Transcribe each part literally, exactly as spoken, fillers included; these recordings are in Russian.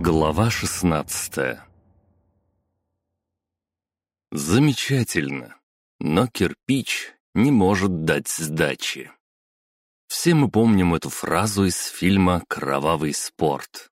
Глава шестнадцатая. Замечательно, но кирпич не может дать сдачи. Все мы помним эту фразу из фильма «Кровавый спорт».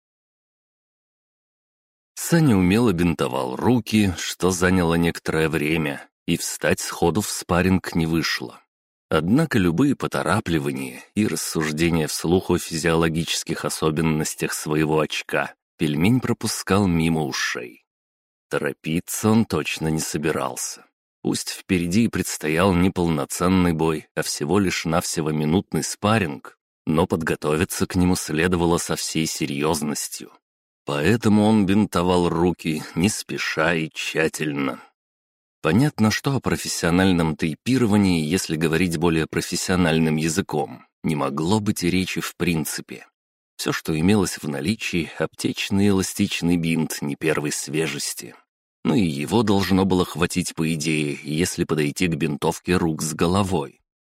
Саня умело бинтовал руки, что заняло некоторое время, и встать сходу в спарринг не вышло. Однако любые поторапливания и рассуждения вслух о физиологических особенностях своего очка Пельмень пропускал мимо ушей. Торопиться он точно не собирался. Пусть впереди предстоял не полноценный бой, а всего лишь навсего минутный спарринг, но подготовиться к нему следовало со всей серьезностью. Поэтому он бинтовал руки не спеша и тщательно. Понятно, что о профессиональном тейпировании, если говорить более профессиональным языком, не могло быть и речи в принципе. Все, что имелось в наличии, аптечный эластичный бинт не первой свежести. Ну и его должно было хватить, по идее, если подойти к бинтовке рук с головой.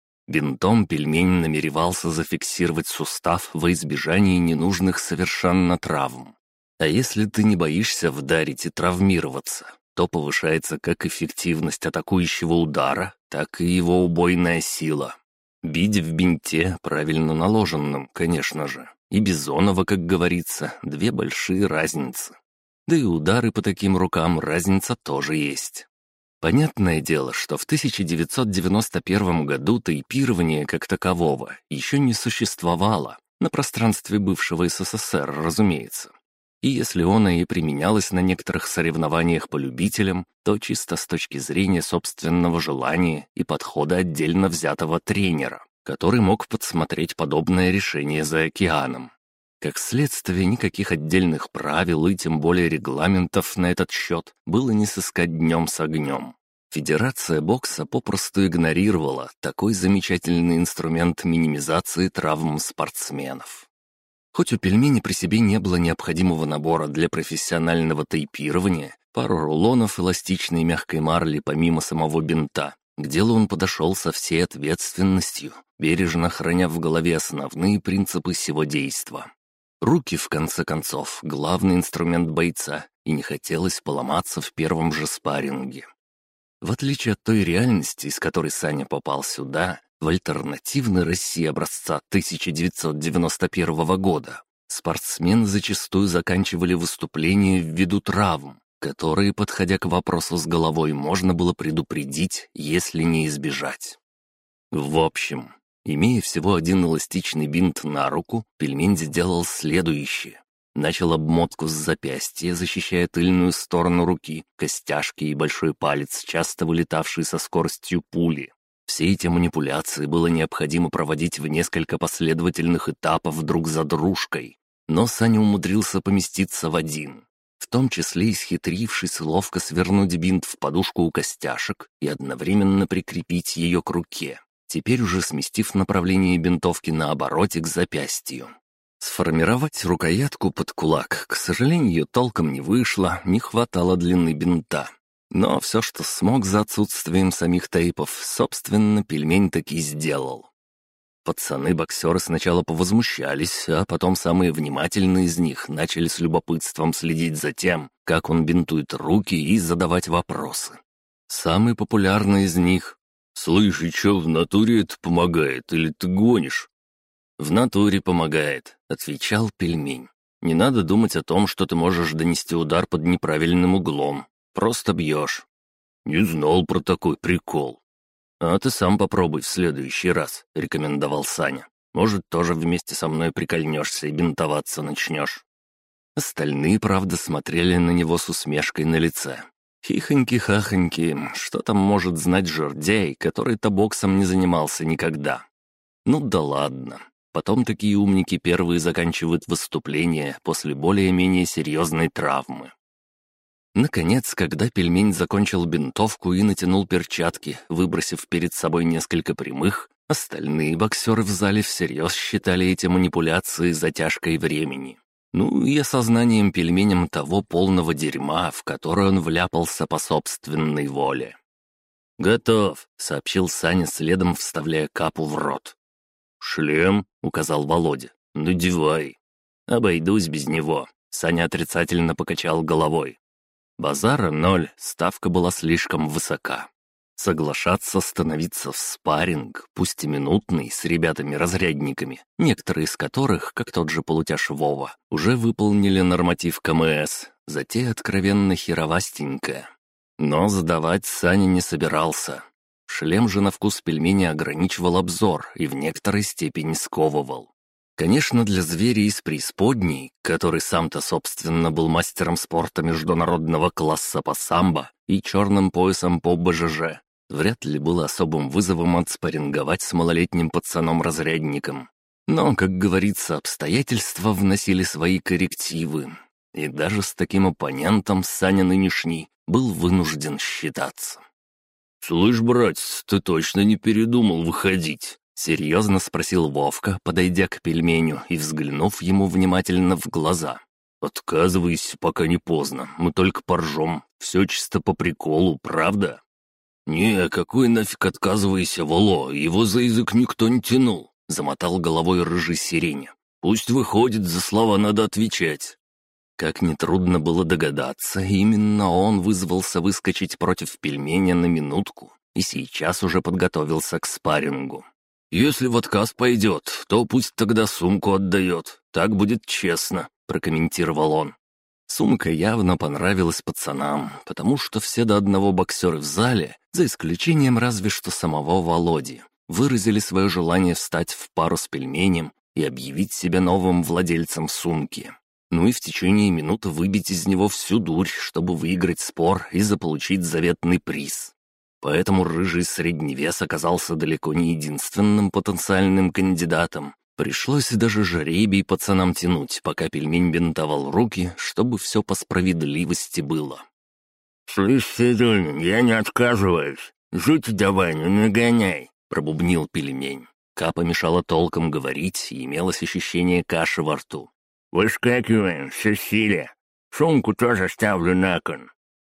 Бинтом Пельмень намеревался зафиксировать сустав во избежание ненужных совершенно травм. А если ты не боишься вдарить и травмироваться, то повышается как эффективность атакующего удара, так и его убойная сила. Бить в бинте, правильно наложенном, конечно же, и Бизонова, как говорится, две большие разницы. Да и удары по таким рукам разница тоже есть. Понятное дело, что в тысяча девятьсот девяносто первом году тейпирования как такового еще не существовало, на пространстве бывшего СССР, разумеется. И если оно и применялось на некоторых соревнованиях по любителям, то чисто с точки зрения собственного желания и подхода отдельно взятого тренера, который мог подсмотреть подобное решение за океаном. Как следствие, никаких отдельных правил и тем более регламентов на этот счет было не сыскать днем с огнем. Федерация бокса попросту игнорировала такой замечательный инструмент минимизации травм спортсменов. Хоть у Пельмени при себе не было необходимого набора для профессионального тейпирования, пару рулонов эластичной мягкой марли помимо самого бинта, к делу он подошел со всей ответственностью, бережно храня в голове основные принципы сего действа. Руки, в конце концов, главный инструмент бойца, и не хотелось поломаться в первом же спарринге. В отличие от той реальности, из которой Саня попал сюда, в альтернативной России образца тысяча девятьсот девяносто первого года, спортсмены зачастую заканчивали выступление ввиду травм, которые, подходя к вопросу с головой, можно было предупредить, если не избежать. В общем, имея всего один эластичный бинт на руку, Пельмень сделал следующее. Начал обмотку с запястья, защищая тыльную сторону руки, костяшки и большой палец, часто вылетавшие со скоростью пули. Все эти манипуляции было необходимо проводить в несколько последовательных этапов друг за дружкой, но Саня умудрился поместиться в один, в том числе исхитрившись ловко свернуть бинт в подушку у костяшек и одновременно прикрепить ее к руке, теперь уже сместив направление бинтовки на обороте к запястью. Сформировать рукоятку под кулак, к сожалению, толком не вышло, не хватало длины бинта. Но все, что смог за отсутствием самих тейпов, собственно, Пельмень таки сделал. Пацаны-боксеры сначала повозмущались, а потом самые внимательные из них начали с любопытством следить за тем, как он бинтует руки и задавать вопросы. Самый популярный из них: «Слышь, и чё, в натуре это помогает, или ты гонишь?» «В натуре помогает», — отвечал Пельмень. «Не надо думать о том, что ты можешь донести удар под неправильным углом. Просто бьешь». «Не знал про такой прикол». «А ты сам попробуй в следующий раз», — рекомендовал Саня. «Может, тоже вместе со мной прикольнешься и бинтоваться начнешь». Остальные, правда, смотрели на него с усмешкой на лице. Хихоньки-хахоньки, что там может знать жердяй, который-то боксом не занимался никогда? Ну да ладно. Потом такие умники первые заканчивают выступление после более-менее серьезной травмы. Наконец, когда Пельмень закончил бинтовку и натянул перчатки, выбросив перед собой несколько прямых, остальные боксеры в зале всерьез считали эти манипуляции затяжкой времени. Ну и осознанием Пельменем того полного дерьма, в которое он вляпался по собственной воле. «Готов», — сообщил Саня, следом вставляя капу в рот. «Шлем», — указал Володя. «Надевай». «Обойдусь без него», Саня отрицательно покачал головой. Базара ноль, ставка была слишком высока. Соглашаться становиться в спарринг, пусть и минутный, с ребятами-разрядниками, некоторые из которых, как тот же полутяж Вова, уже выполнили норматив КМС, затея откровенно херовастенькая. Но сдавать Саня не собирался. Шлем же на вкус пельмени ограничивал обзор и в некоторой степени сковывал. Конечно, для зверя из преисподней, который сам-то, собственно, был мастером спорта международного класса по самбо и черным поясом по БЖЖ, вряд ли было особым вызовом отспарринговать с малолетним пацаном-разрядником. Но, как говорится, обстоятельства вносили свои коррективы, и даже с таким оппонентом Саня нынешний был вынужден считаться. «Слышь, братец, ты точно не передумал выходить?» — серьезно спросил Вовка, подойдя к пельменю и взглянув ему внимательно в глаза. «Отказывайся, пока не поздно, мы только поржем, все чисто по приколу, правда?» «Не, какой нафиг отказывайся, Воло, его за язык никто не тянул», — замотал головой рыжий сирень. «Пусть выходит, за слова надо отвечать». Как нетрудно было догадаться, именно он вызвался выскочить против пельменя на минутку и сейчас уже подготовился к спаррингу. «Если в отказ пойдет, то пусть тогда сумку отдает, так будет честно», — прокомментировал он. Сумка явно понравилась пацанам, потому что все до одного боксеры в зале, за исключением разве что самого Володи, выразили свое желание встать в пару с пельменем и объявить себя новым владельцем сумки. Ну и в течение минуты выбить из него всю дурь, чтобы выиграть спор и заполучить заветный приз. Поэтому рыжий средний вес оказался далеко не единственным потенциальным кандидатом. Пришлось даже жребий пацанам тянуть, пока пельмень бинтовал руки, чтобы все по справедливости было. «Слышь, Федунин, я не отказываюсь. Жуть давай, ну не гоняй», — пробубнил пельмень. Капа мешала толком говорить, и имелось ощущение каши во рту. «Выскакиваем, все силе. Сумку тоже ставлю на кон».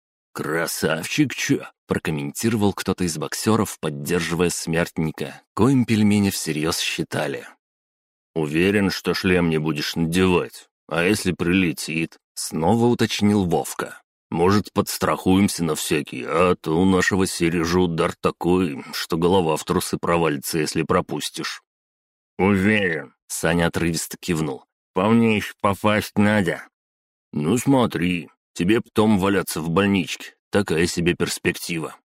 «Красавчик, чё?» — прокомментировал кто-то из боксеров, поддерживая смертника, коим пельмени всерьез считали. «Уверен, что шлем не будешь надевать. А если прилетит?» — снова уточнил Вовка. «Может, подстрахуемся на всякий, а то у нашего Сережи удар такой, что голова в трусы провалится, если пропустишь». «Уверен», — Саня отрывисто кивнул. «Вполне еще попасть надо». «Ну смотри, тебе потом валяться в больничке. Такая себе перспектива».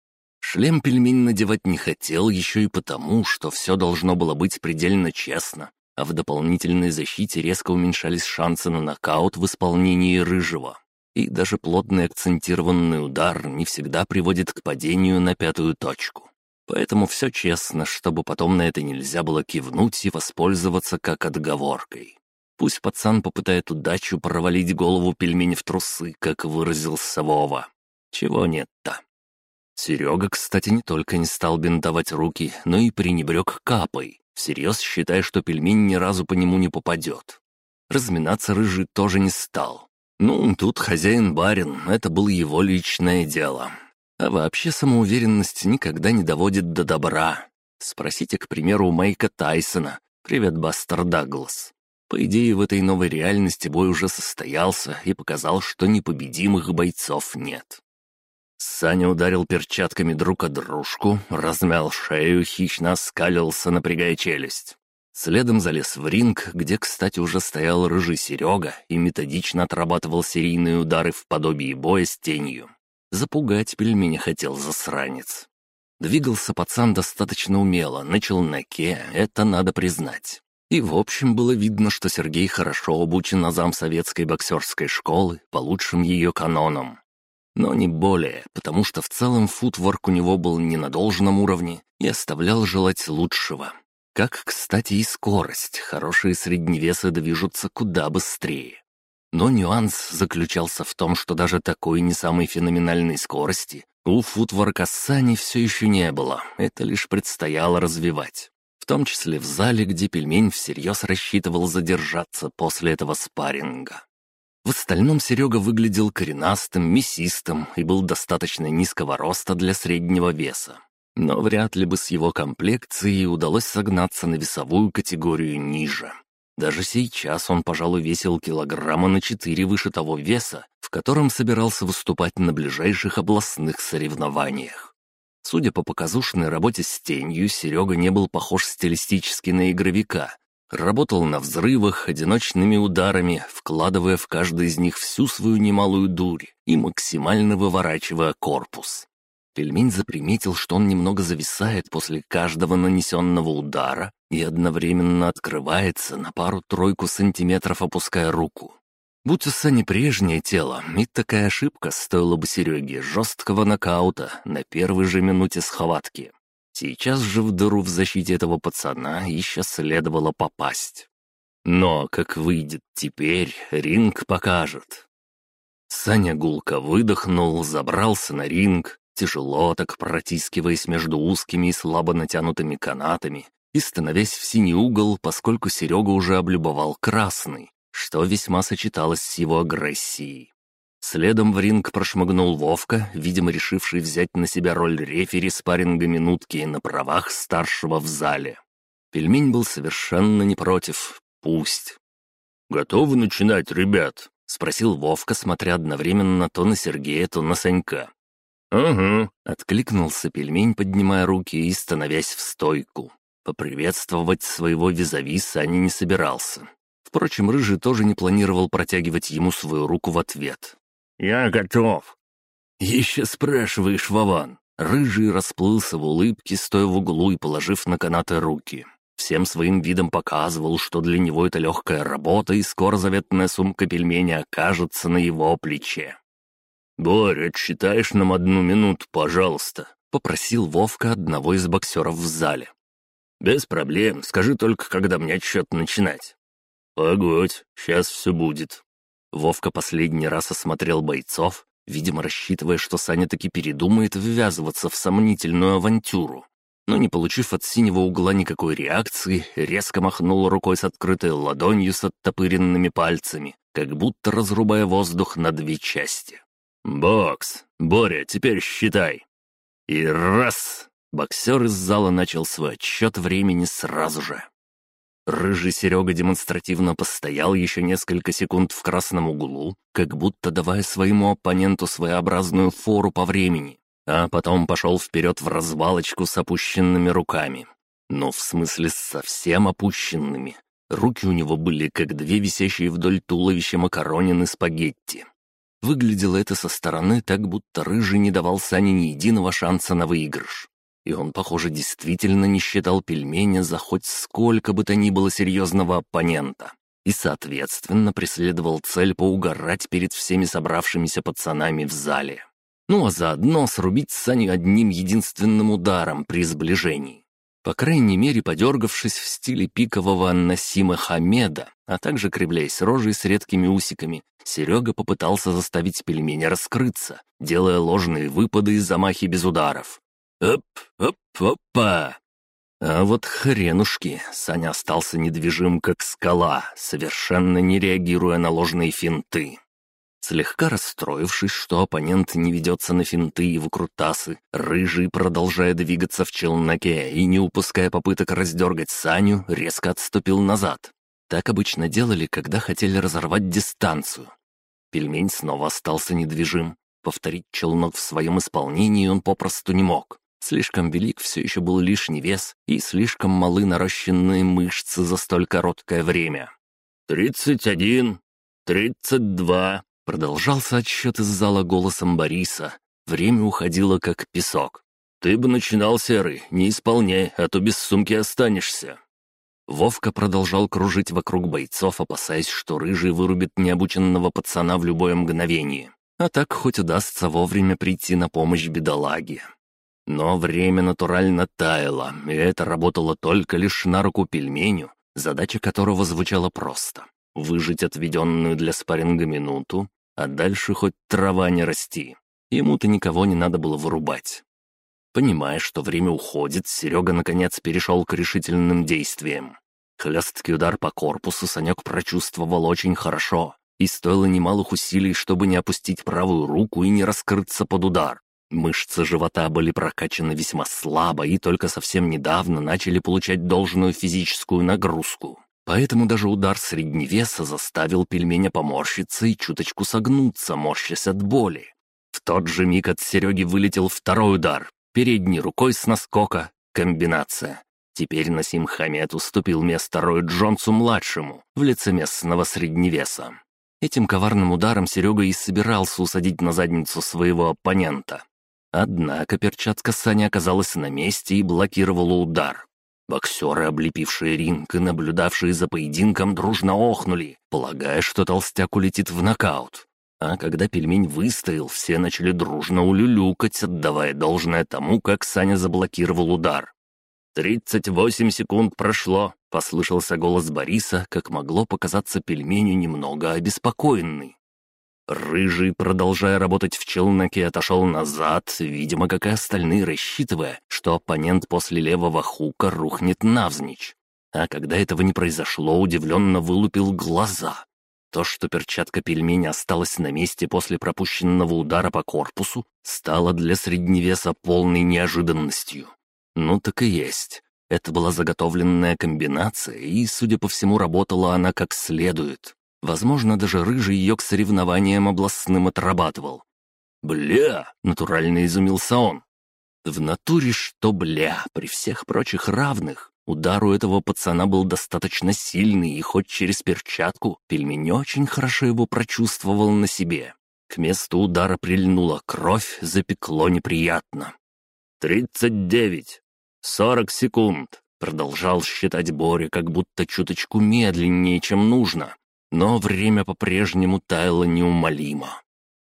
Шлем пельмень надевать не хотел еще и потому, что все должно было быть предельно честно, а в дополнительной защите резко уменьшались шансы на нокаут в исполнении рыжего. И даже плотный акцентированный удар не всегда приводит к падению на пятую точку. Поэтому все честно, чтобы потом на это нельзя было кивнуть и воспользоваться как отговоркой. Пусть пацан попытает удачу провалить голову пельмени в трусы, как выразился Вова. Чего нет-то? Серега, кстати, не только не стал бинтовать руки, но и пренебрег капой, всерьез считая, что пельмень ни разу по нему не попадет. Разминаться рыжий тоже не стал. Ну, тут хозяин-барин, это было его личное дело. А вообще самоуверенность никогда не доводит до добра. Спросите, к примеру, у Майка Тайсона. «Привет, Бастер Даглас». По идее, в этой новой реальности бой уже состоялся и показал, что непобедимых бойцов нет. Саня ударил перчатками друг о дружку, размял шею, хищно оскалился, напрягая челюсть. Следом залез в ринг, где, кстати, уже стоял рыжий Серега и методично отрабатывал серийные удары в подобии боя с тенью. Запугать пельмени хотел засранец. Двигался пацан достаточно умело, на челноке, это надо признать. И в общем было видно, что Сергей хорошо обучен азам советской боксерской школы по лучшим ее канонам. Но не более, потому что в целом футворк у него был не на должном уровне и оставлял желать лучшего. Как, кстати, и скорость, хорошие средневесы движутся куда быстрее. Но нюанс заключался в том, что даже такой не самой феноменальной скорости у футворка Сани все еще не было, это лишь предстояло развивать. В том числе в зале, где пельмень всерьез рассчитывал задержаться после этого спарринга. В остальном Серега выглядел коренастым, мясистым и был достаточно низкого роста для среднего веса. Но вряд ли бы с его комплекцией удалось согнаться на весовую категорию ниже. Даже сейчас он, пожалуй, весил килограмма на четыре выше того веса, в котором собирался выступать на ближайших областных соревнованиях. Судя по показушной работе с тенью, Серега не был похож стилистически на игровика. Работал на взрывах, одиночными ударами, вкладывая в каждый из них всю свою немалую дурь и максимально выворачивая корпус. Пельмень заприметил, что он немного зависает после каждого нанесенного удара и одновременно открывается на пару-тройку сантиметров, опуская руку. Будь у Сани прежнее тело, и такая ошибка стоила бы Сереге жесткого нокаута на первой же минуте схватки. Сейчас же в дыру в защите этого пацана еще следовало попасть. Но как выйдет теперь, ринг покажет. Саня гулко выдохнул, забрался на ринг, тяжело так протискиваясь между узкими и слабо натянутыми канатами и становясь в синий угол, поскольку Серега уже облюбовал красный, что весьма сочеталось с его агрессией. Следом в ринг прошмыгнул Вовка, видимо, решивший взять на себя роль рефери спарринга минутки на правах старшего в зале. Пельмень был совершенно не против. Пусть. «Готовы начинать, ребят?» — спросил Вовка, смотря одновременно то на Сергея, то на Санька. «Ага», — откликнулся Пельмень, поднимая руки и становясь в стойку. Поприветствовать своего визави Саня не собирался. Впрочем, Рыжий тоже не планировал протягивать ему свою руку в ответ. «Я готов». «Еще спрашиваешь, Вован». Рыжий расплылся в улыбке, стоя в углу и положив на канаты руки. Всем своим видом показывал, что для него это легкая работа, и скоро заветная сумка пельменя окажется на его плече. «Боря, отсчитаешь нам одну минуту, пожалуйста», — попросил Вовка одного из боксеров в зале. «Без проблем, скажи только, когда мне отсчет начинать». «Погодь, сейчас все будет». Вовка последний раз осмотрел бойцов, видимо, рассчитывая, что Саня таки передумает ввязываться в сомнительную авантюру. Но, не получив от синего угла никакой реакции, резко махнул рукой с открытой ладонью с оттопыренными пальцами, как будто разрубая воздух на две части. «Бокс! Боря, теперь считай!» И раз! Боксер из зала начал свой отсчет времени сразу же. Рыжий Серега демонстративно постоял еще несколько секунд в красном углу, как будто давая своему оппоненту своеобразную фору по времени, а потом пошел вперед в развалочку с опущенными руками. Ну, в смысле, совсем опущенными. Руки у него были, как две висящие вдоль туловища макаронины спагетти. Выглядело это со стороны так, будто Рыжий не давал Сане ни единого шанса на выигрыш. И он, похоже, действительно не считал Пельменя за хоть сколько бы то ни было серьезного оппонента. И, соответственно, преследовал цель поугарать перед всеми собравшимися пацанами в зале. Ну а заодно срубить Саню одним единственным ударом при сближении. По крайней мере, подергавшись в стиле пикового Насима Хамеда, а также кривляясь рожей с редкими усиками, Серега попытался заставить Пельменя раскрыться, делая ложные выпады и замахи без ударов. Оп-оп-опа! А вот хренушки, Саня остался недвижим, как скала, совершенно не реагируя на ложные финты. Слегка расстроившись, что оппонент не ведется на финты и выкрутасы, Рыжий, продолжая двигаться в челноке и не упуская попыток раздергать Саню, резко отступил назад. Так обычно делали, когда хотели разорвать дистанцию. Пельмень снова остался недвижим. Повторить челнок в своем исполнении он попросту не мог. Слишком велик все еще был лишний вес и слишком малы нарощенные мышцы за столь короткое время. «Тридцать один, тридцать два», — продолжался отсчет из зала голосом Бориса. Время уходило как песок. «Ты бы начинал, Серый, не исполняй, а то без сумки останешься». Вовка продолжал кружить вокруг бойцов, опасаясь, что Рыжий вырубит необученного пацана в любое мгновение. А так хоть удастся вовремя прийти на помощь бедолаге. Но время натурально таяло, и это работало только лишь на руку Пельменю, задача которого звучала просто — выжить отведенную для спарринга минуту, а дальше хоть трава не расти. Ему-то никого не надо было вырубать. Понимая, что время уходит, Серега наконец перешел к решительным действиям. Хлесткий удар по корпусу Санек прочувствовал очень хорошо, и стоило немалых усилий, чтобы не опустить правую руку и не раскрыться под удар. Мышцы живота были прокачаны весьма слабо и только совсем недавно начали получать должную физическую нагрузку. Поэтому даже удар средневеса заставил пельменя поморщиться и чуточку согнуться, морщась от боли. В тот же миг от Сереги вылетел второй удар, передней рукой с наскока, комбинация. Теперь Насим Хамед уступил место Рою Джонсу-младшему в лице местного средневеса. Этим коварным ударом Серега и собирался усадить на задницу своего оппонента. Однако перчатка Сани оказалась на месте и блокировала удар. Боксеры, облепившие ринг и наблюдавшие за поединком, дружно охнули, полагая, что толстяк улетит в нокаут. А когда пельмень выстоял, все начали дружно улюлюкать, отдавая должное тому, как Саня заблокировал удар. «Тридцать восемь секунд прошло», — послышался голос Бориса, как могло показаться пельменю немного обеспокоенный. Рыжий, продолжая работать в челноке, отошел назад, видимо, как и остальные, рассчитывая, что оппонент после левого хука рухнет навзничь. А когда этого не произошло, удивленно вылупил глаза. То, что перчатка пельменя осталась на месте после пропущенного удара по корпусу, стало для средневеса полной неожиданностью. Ну так и есть. Это была заготовленная комбинация, и, судя по всему, работала она как следует. Возможно, даже Рыжий ее к соревнованиям областным отрабатывал. «Бля!» — натурально изумился он. В натуре что бля, при всех прочих равных. Удар у этого пацана был достаточно сильный, и хоть через перчатку, пельмень очень хорошо его прочувствовал на себе. К месту удара прильнула кровь, запекло неприятно. «Тридцать девять! «Сорок секунд!» — продолжал считать Боря, как будто чуточку медленнее, чем нужно. Но время по-прежнему таяло неумолимо.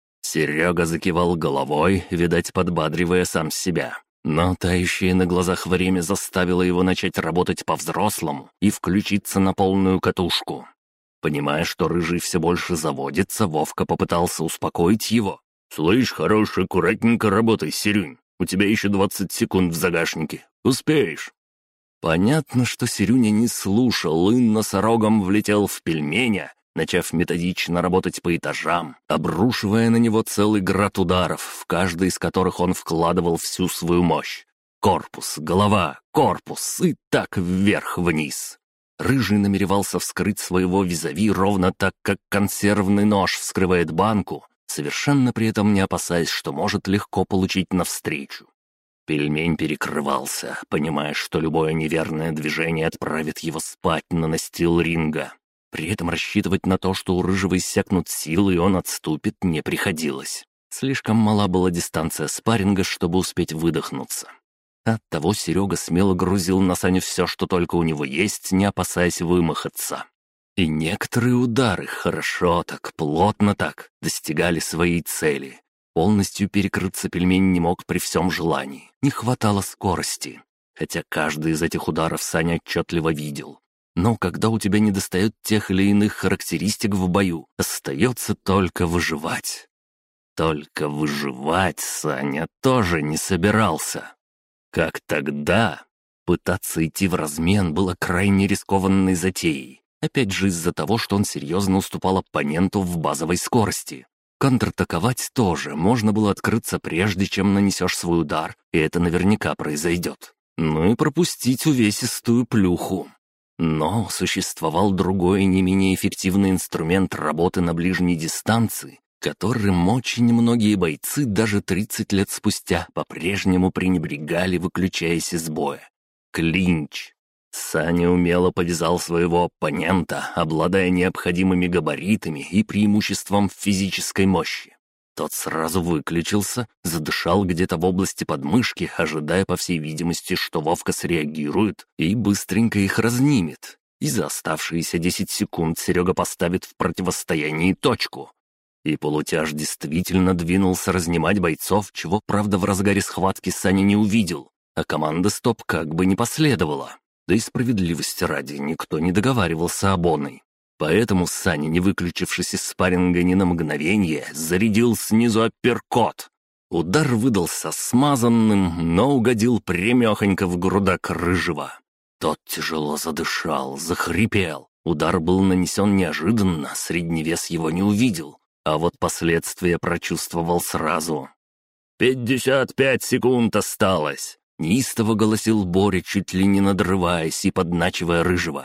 Серега закивал головой, видать, подбадривая сам себя. Но тающее на глазах время заставило его начать работать по-взрослому и включиться на полную катушку. Понимая, что Рыжий все больше заводится, Вовка попытался успокоить его. «Слышь, хорош, аккуратненько работай, Серюнь. У тебя еще двадцать секунд в загашнике. Успеешь?» Понятно, что Серюня не слушал и носорогом влетел в пельменя, начав методично работать по этажам, обрушивая на него целый град ударов, в каждый из которых он вкладывал всю свою мощь. Корпус, голова, корпус и так вверх-вниз. Рыжий намеревался вскрыть своего визави ровно так, как консервный нож вскрывает банку, совершенно при этом не опасаясь, что может легко получить навстречу. Пельмень перекрывался, понимая, что любое неверное движение отправит его спать на настил ринга. При этом рассчитывать на то, что у Рыжего иссякнут силы и он отступит, не приходилось. Слишком мала была дистанция спарринга, чтобы успеть выдохнуться. Оттого Серега смело грузил на Саню все, что только у него есть, не опасаясь вымахаться. И некоторые удары хорошо так, плотно так, достигали своей цели. Полностью перекрыться пельмень не мог при всем желании, не хватало скорости. Хотя каждый из этих ударов Саня отчетливо видел. Но когда у тебя недостает тех или иных характеристик в бою, остается только выживать. Только выживать Саня тоже не собирался. Как тогда? Пытаться идти в размен было крайне рискованной затеей. Опять же из-за того, что он серьезно уступал оппоненту в базовой скорости. Контратаковать тоже можно было открыться прежде, чем нанесешь свой удар, и это наверняка произойдет. Ну и пропустить увесистую плюху. Но существовал другой, не менее эффективный инструмент работы на ближней дистанции, которым очень многие бойцы даже тридцать лет спустя по-прежнему пренебрегали, выключаясь из боя. Клинч. Саня умело повязал своего оппонента, обладая необходимыми габаритами и преимуществом в физической мощи. Тот сразу выключился, задышал где-то в области подмышки, ожидая, по всей видимости, что Вовка среагирует и быстренько их разнимет. И за оставшиеся десять секунд Серега поставит в противостоянии точку. И полутяж действительно двинулся разнимать бойцов, чего, правда, в разгаре схватки Саня не увидел, а команда «Стоп» как бы не последовала. Да и справедливости ради никто не договаривался об оной. Поэтому Саня, не выключившись из спарринга ни на мгновение, зарядил снизу апперкот. Удар выдался смазанным, но угодил прямехонько в грудак Рыжего. Тот тяжело задышал, захрипел. Удар был нанесен неожиданно, средневес его не увидел, а вот последствия прочувствовал сразу. «Пятьдесят пять секунд осталось!» Неистово голосил Боря, чуть ли не надрываясь и подначивая Рыжего.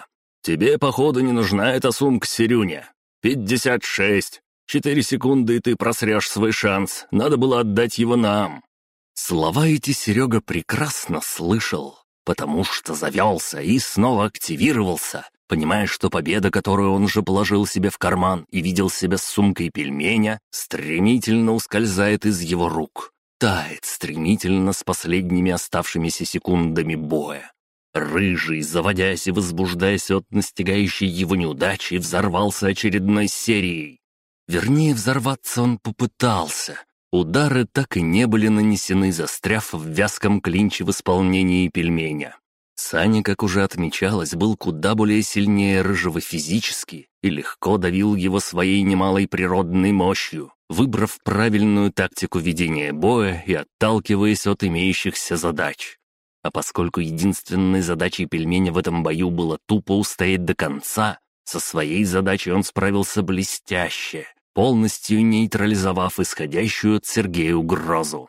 «Тебе, походу, не нужна эта сумка, Серюня. Пятьдесят шесть. Четыре секунды, и ты просрешь свой шанс. Надо было отдать его нам». Слова эти Серега прекрасно слышал, потому что завелся и снова активировался, понимая, что победа, которую он уже положил себе в карман и видел себя с сумкой пельменя, стремительно ускользает из его рук, тает стремительно с последними оставшимися секундами боя. Рыжий, заводясь и возбуждаясь от настигающей его неудачи, взорвался очередной серией. Вернее, взорваться он попытался. Удары так и не были нанесены, застряв в вязком клинче в исполнении пельменя. Саня, как уже отмечалось, был куда более сильнее Рыжего физически и легко давил его своей немалой природной мощью, выбрав правильную тактику ведения боя и отталкиваясь от имеющихся задач. А поскольку единственной задачей пельменя в этом бою было тупо устоять до конца, со своей задачей он справился блестяще, полностью нейтрализовав исходящую от Сергея угрозу.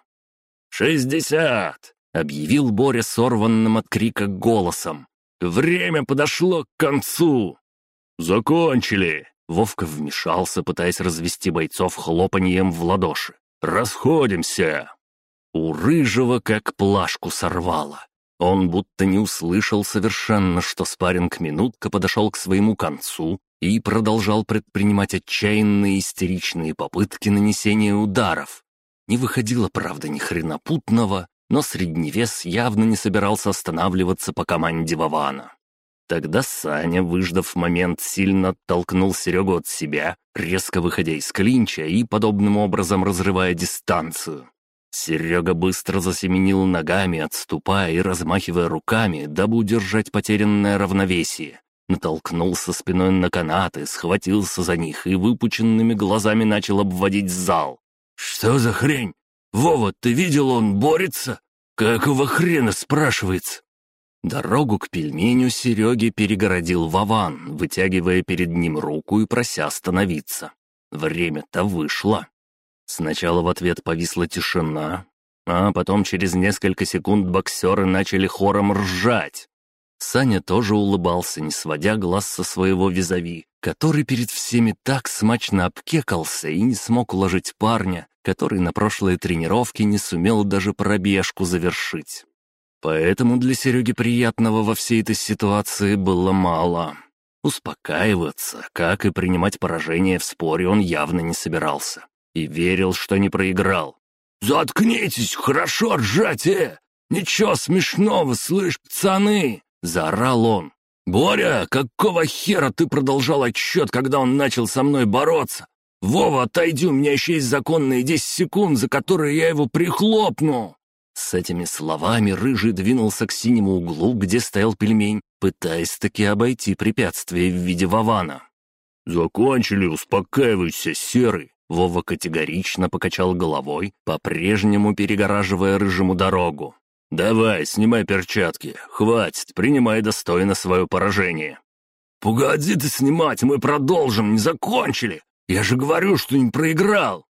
«Шестьдесят!» — объявил Боря сорванным от крика голосом. «Время подошло к концу!» «Закончили!» — Вовка вмешался, пытаясь развести бойцов хлопаньем в ладоши. «Расходимся!» У Рыжего как плашку сорвало. Он будто не услышал совершенно, что спарринг-минутка подошел к своему концу и продолжал предпринимать отчаянные истеричные попытки нанесения ударов. Не выходило, правда, ни хрена путного, но средневес явно не собирался останавливаться по команде Вована. Тогда Саня, выждав момент, сильно оттолкнул Серегу от себя, резко выходя из клинча и подобным образом разрывая дистанцию. Серега быстро засеменил ногами, отступая и размахивая руками, дабы удержать потерянное равновесие. Натолкнулся спиной на канаты, схватился за них и выпученными глазами начал обводить зал. «Что за хрень? Вова, ты видел, он борется? Какого хрена, спрашивается?» Дорогу к пельменю Сереге перегородил Вован, вытягивая перед ним руку и прося остановиться. Время-то вышло. Сначала в ответ повисла тишина, а потом через несколько секунд боксеры начали хором ржать. Саня тоже улыбался, не сводя глаз со своего визави, который перед всеми так смачно обкекался и не смог уложить парня, который на прошлой тренировке не сумел даже пробежку завершить. Поэтому для Сереги приятного во всей этой ситуации было мало. Успокаиваться, как и принимать поражение в споре, он явно не собирался. И верил, что не проиграл. «Заткнитесь, хорошо ржать, э! Ничего смешного, слышь, пацаны!» — заорал он. «Боря, какого хера ты продолжал отсчет, когда он начал со мной бороться? Вова, отойди, у меня еще есть законные десять секунд, за которые я его прихлопну!» С этими словами Рыжий двинулся к синему углу, где стоял пельмень, пытаясь таки обойти препятствие в виде Вована. «Закончили, успокаивайся, Серый!» Вова категорично покачал головой, по-прежнему перегораживая Рыжему дорогу. «Давай, снимай перчатки. Хватит, принимай достойно свое поражение». «Погоди ты снимать, мы продолжим, не закончили. Я же говорю, что не проиграл».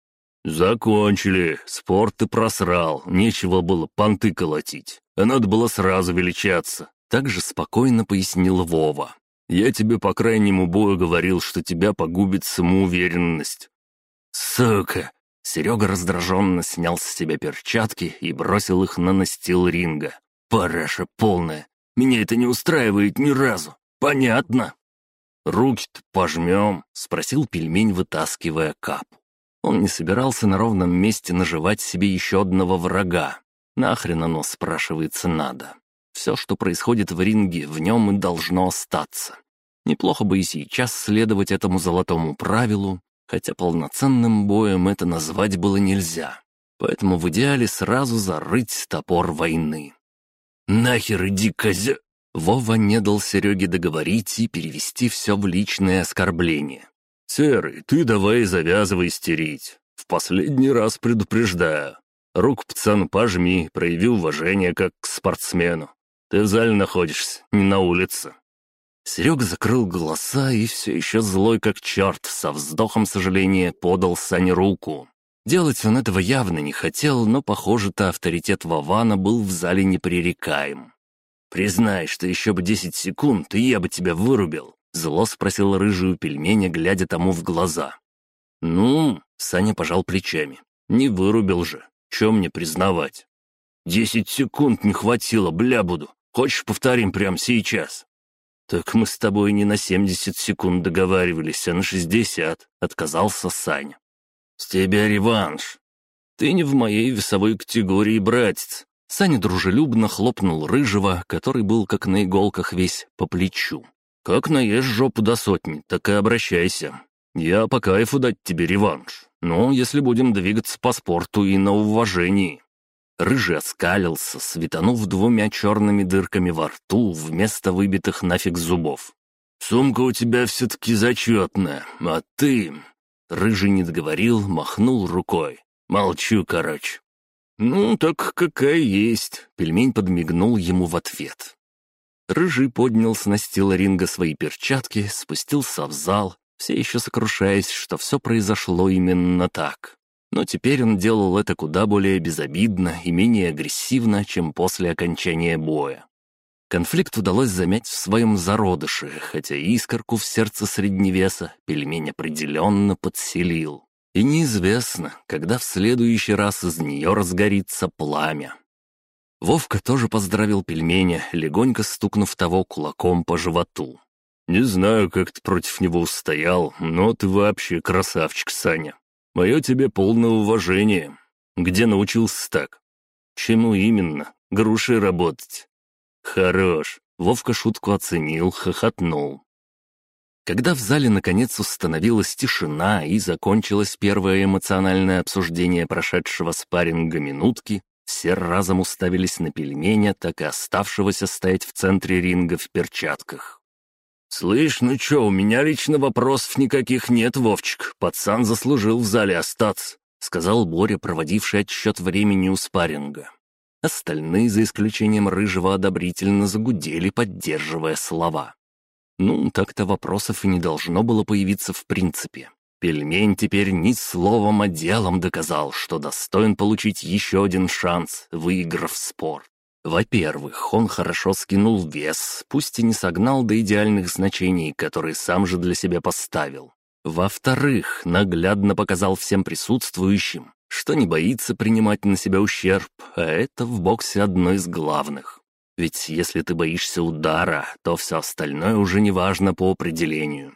«Закончили. Спорт ты просрал. Нечего было понты колотить. А надо было сразу величаться». Так же спокойно пояснил Вова. «Я тебе по крайнему бою говорил, что тебя погубит самоуверенность». «Сука!» Серега раздраженно снял с себя перчатки и бросил их на настил ринга. «Параша полная. Меня это не устраивает ни разу. Понятно?» «Руки-то пожмем?» — спросил пельмень, вытаскивая капу. Он не собирался на ровном месте наживать себе еще одного врага. Нахрен оно, спрашивается, надо. Все, что происходит в ринге, в нем и должно остаться. Неплохо бы и сейчас следовать этому золотому правилу, хотя полноценным боем это назвать было нельзя. Поэтому в идеале сразу зарыть топор войны. «Нахер иди, козя...» Вова не дал Сереге договорить и перевести все в личное оскорбление. «Серый, ты давай завязывай истерить. В последний раз предупреждаю. Руку пацану пожми, прояви уважение как к спортсмену. Ты в зале находишься, не на улице». Серега закрыл глаза и все еще злой как черт, со вздохом сожаления подал Сане руку. Делать он этого явно не хотел, но, похоже-то, авторитет Вована был в зале непререкаем. «Признай, что еще бы десять секунд, и я бы тебя вырубил», — зло спросил рыжий у пельменя, глядя тому в глаза. «Ну...» — Саня пожал плечами. «Не вырубил же. Че мне признавать?» «Десять секунд не хватило, бля буду. Хочешь, повторим прямо сейчас?» «Так мы с тобой не на семьдесят секунд договаривались, а на шестьдесят», — отказался Саня. «С тебя реванш. Ты не в моей весовой категории, братец». Саня дружелюбно хлопнул рыжего, который был как на иголках весь, по плечу. «Как наешь жопу до сотни, так и обращайся. Я по кайфу дать тебе реванш. Но если будем двигаться по спорту и на уважении». Рыжий оскалился, светанув двумя черными дырками во рту вместо выбитых нафиг зубов. «Сумка у тебя все-таки зачетная, а ты...» Рыжий не договорил, махнул рукой. «Молчу, короче». «Ну, так какая есть», — пельмень подмигнул ему в ответ. Рыжий поднял с настила ринга свои перчатки, спустился в зал, все еще сокрушаясь, что все произошло именно так. Но теперь он делал это куда более безобидно и менее агрессивно, чем после окончания боя. Конфликт удалось замять в своем зародыше, хотя искорку в сердце средневеса пельмень определенно подселил. И неизвестно, когда в следующий раз из нее разгорится пламя. Вовка тоже поздравил пельменя, легонько стукнув того кулаком по животу. «Не знаю, как ты против него устоял, но ты вообще красавчик, Саня. Мое тебе полное уважение. Где научился так?» «Чему именно? Грушей работать?» «Хорош». Вовка шутку оценил, хохотнул. Когда в зале наконец установилась тишина и закончилось первое эмоциональное обсуждение прошедшего спарринга минутки, все разом уставились на пельменя, так и оставшегося стоять в центре ринга в перчатках. «Слышь, ну чё, у меня лично вопросов никаких нет, Вовчик. Пацан заслужил в зале остаться», — сказал Боря, проводивший отсчет времени у спарринга. Остальные, за исключением Рыжего, одобрительно загудели, поддерживая слова. Ну, так-то вопросов и не должно было появиться в принципе. Пельмень теперь ни словом, а делом доказал, что достоин получить еще один шанс, выиграв спор. Во-первых, он хорошо скинул вес, пусть и не согнал до идеальных значений, которые сам же для себя поставил. Во-вторых, наглядно показал всем присутствующим, что не боится принимать на себя ущерб, а это в боксе одно из главных. Ведь если ты боишься удара, то все остальное уже не важно по определению.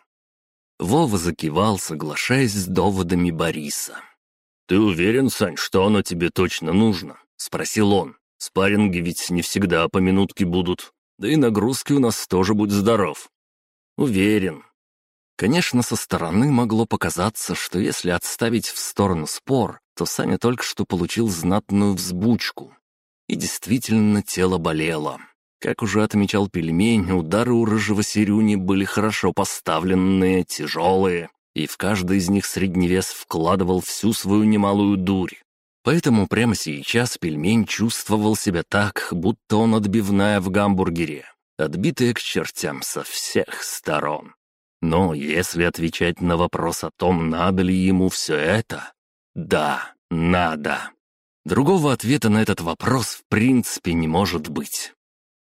Вова закивал, соглашаясь с доводами Бориса. «Ты уверен, Сань, что оно тебе точно нужно?» — спросил он. «Спарринги ведь не всегда по минутке будут, да и нагрузки у нас тоже, будь здоров». «Уверен». Конечно, со стороны могло показаться, что если отставить в сторону спор, то Саня только что получил знатную взбучку. И действительно тело болело. Как уже отмечал пельмень, удары у рыжего Серюни были хорошо поставленные, тяжелые, и в каждый из них средневес вкладывал всю свою немалую дурь. Поэтому прямо сейчас пельмень чувствовал себя так, будто он отбивная в гамбургере, отбитая к чертям со всех сторон. Но если отвечать на вопрос о том, надо ли ему все это, да, надо. Другого ответа на этот вопрос в принципе не может быть.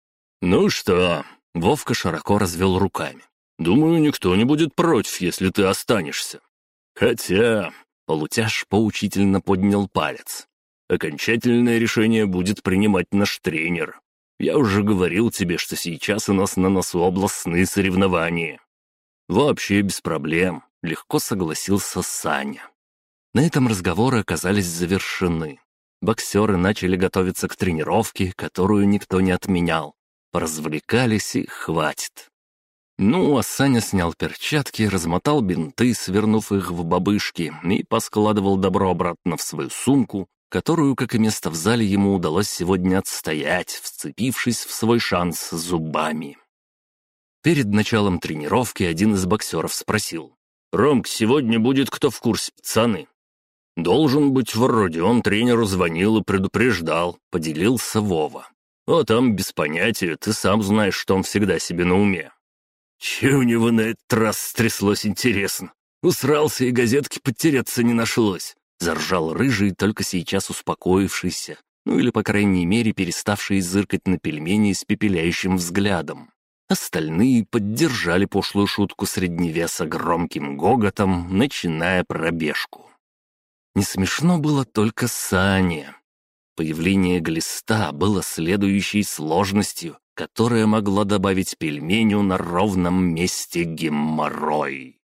«Ну что?» — Вовка широко развел руками. «Думаю, никто не будет против, если ты останешься. Хотя...» — полутяж поучительно поднял палец. «Окончательное решение будет принимать наш тренер. Я уже говорил тебе, что сейчас у нас на носу областные соревнования». «Вообще без проблем», — легко согласился Саня. На этом разговоры оказались завершены. Боксеры начали готовиться к тренировке, которую никто не отменял. Поразвлекались и хватит. Ну, а Саня снял перчатки, размотал бинты, свернув их в бабышки, и поскладывал добро обратно в свою сумку, которую, как и место в зале, ему удалось сегодня отстоять, вцепившись в свой шанс зубами. Перед началом тренировки один из боксеров спросил: «Ромк, сегодня будет кто в курсе, пацаны?» «Должен быть вроде, он тренеру звонил и предупреждал», — поделился Вова. «А там без понятия, ты сам знаешь, что он всегда себе на уме». «Че у него на этот раз стряслось, интересно? Усрался и газетки подтереться не нашлось», — заржал рыжий, только сейчас успокоившийся, Ну или, по крайней мере, переставшие зыркать на пельмени с пепеляющим взглядом. Остальные поддержали пошлую шутку средневеса громким гоготом, начиная пробежку. Не смешно было только Сане. Появление глиста было следующей сложностью, которая могла добавить пельменю на ровном месте геморрой.